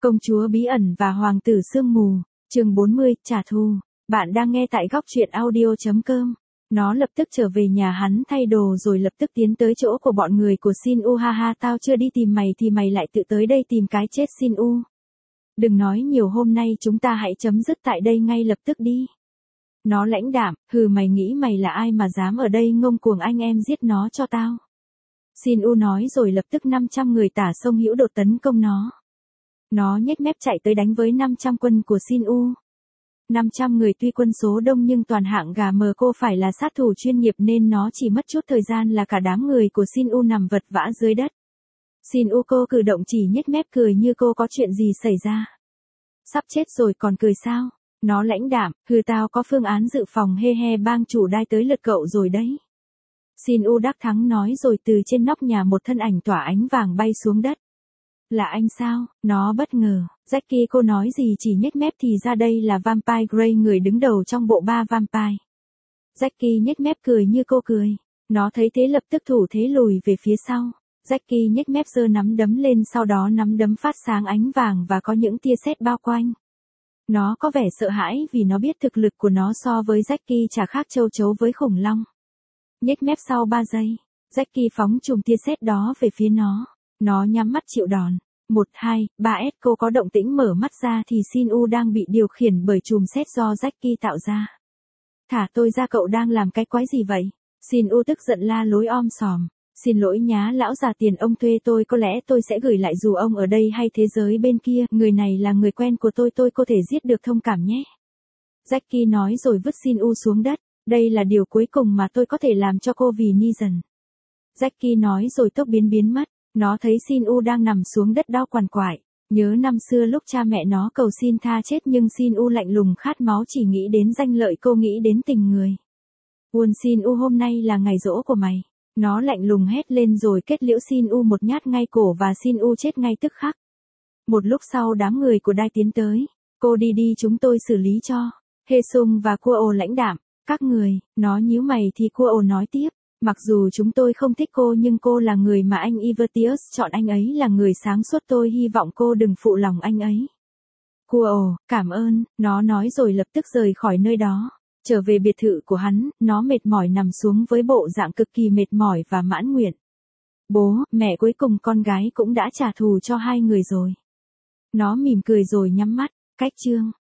Công chúa bí ẩn và hoàng tử sương mù, chương 40, trả thù. Bạn đang nghe tại góc truyện audio.com. Nó lập tức trở về nhà hắn thay đồ rồi lập tức tiến tới chỗ của bọn người của Shin U. Ha ha, tao chưa đi tìm mày thì mày lại tự tới đây tìm cái chết Shin U. Đừng nói nhiều, hôm nay chúng ta hãy chấm dứt tại đây ngay lập tức đi. Nó lãnh đạm, hừ, mày nghĩ mày là ai mà dám ở đây ngông cuồng, anh em giết nó cho tao. Shin U nói rồi lập tức 500 người Tả Sông Hữu đột tấn công nó. Nó nhếch mép chạy tới đánh với 500 quân của Shin U. 500 người tuy quân số đông nhưng toàn hạng gà mờ, cô phải là sát thủ chuyên nghiệp nên nó chỉ mất chút thời gian là cả đám người của Shin U nằm vật vã dưới đất. Shin U cô cử động chỉ nhếch mép cười như cô có chuyện gì xảy ra. Sắp chết rồi còn cười sao? Nó lãnh đạm, hừ, tao có phương án dự phòng, he he, bang chủ đai tới lượt cậu rồi đấy. Shin U đắc thắng nói rồi từ trên nóc nhà một thân ảnh tỏa ánh vàng bay xuống đất. Là anh sao? Nó bất ngờ. Jackie, cô nói gì? Chỉ nhếch mép thì ra đây là Vampire Grey, người đứng đầu trong bộ ba Vampire. Jackie nhếch mép cười như cô cười. Nó thấy thế lập tức thủ thế lùi về phía sau. Jackie nhếch mép giơ nắm đấm lên, sau đó nắm đấm phát sáng ánh vàng và có những tia sét bao quanh. Nó có vẻ sợ hãi vì nó biết thực lực của nó so với Jackie chả khác châu chấu với khủng long. Nhếch mép sau 3 giây, Jackie phóng chùm tia sét đó về phía nó. Nó nhắm mắt chịu đòn. 1, 2, 3S, cô có động tĩnh, mở mắt ra thì Shin U đang bị điều khiển bởi chùm sét do Jackie tạo ra. Thả tôi ra, cậu đang làm cái quái gì vậy? Shin U tức giận la lối om sòm. Xin lỗi nhá lão già, tiền ông thuê tôi có lẽ tôi sẽ gửi lại dù ông ở đây hay thế giới bên kia, người này là người quen của tôi có thể giết được, thông cảm nhé. Jackie nói rồi vứt Shin U xuống đất. Đây là điều cuối cùng mà tôi có thể làm cho cô vì Negan. Jackie nói rồi tốc biến mất. Nó thấy Shin U đang nằm xuống đất đau quằn quại. Nhớ năm xưa lúc cha mẹ nó cầu xin tha chết nhưng Shin U lạnh lùng khát máu, chỉ nghĩ đến danh lợi, cô nghĩ đến tình người. Buồn Shin U, hôm nay là ngày giỗ của mày. Nó lạnh lùng hét lên rồi kết liễu Shin U một nhát ngay cổ và Shin U chết ngay tức khắc. Một lúc sau đám người của Đai tiến tới. Cô đi, chúng tôi xử lý cho. Hê Sung và Kuo lãnh đạm. Các người, nó nhíu mày thì Kuo nói tiếp. Mặc dù chúng tôi không thích cô nhưng cô là người mà anh Evertius chọn, anh ấy là người sáng suốt, tôi hy vọng cô đừng phụ lòng anh ấy. Kuo, cảm ơn, nó nói rồi lập tức rời khỏi nơi đó. Trở về biệt thự của hắn, nó mệt mỏi nằm xuống với bộ dạng cực kỳ mệt mỏi và mãn nguyện. Bố, mẹ, cuối cùng con gái cũng đã trả thù cho hai người rồi. Nó mỉm cười rồi nhắm mắt. Cách chương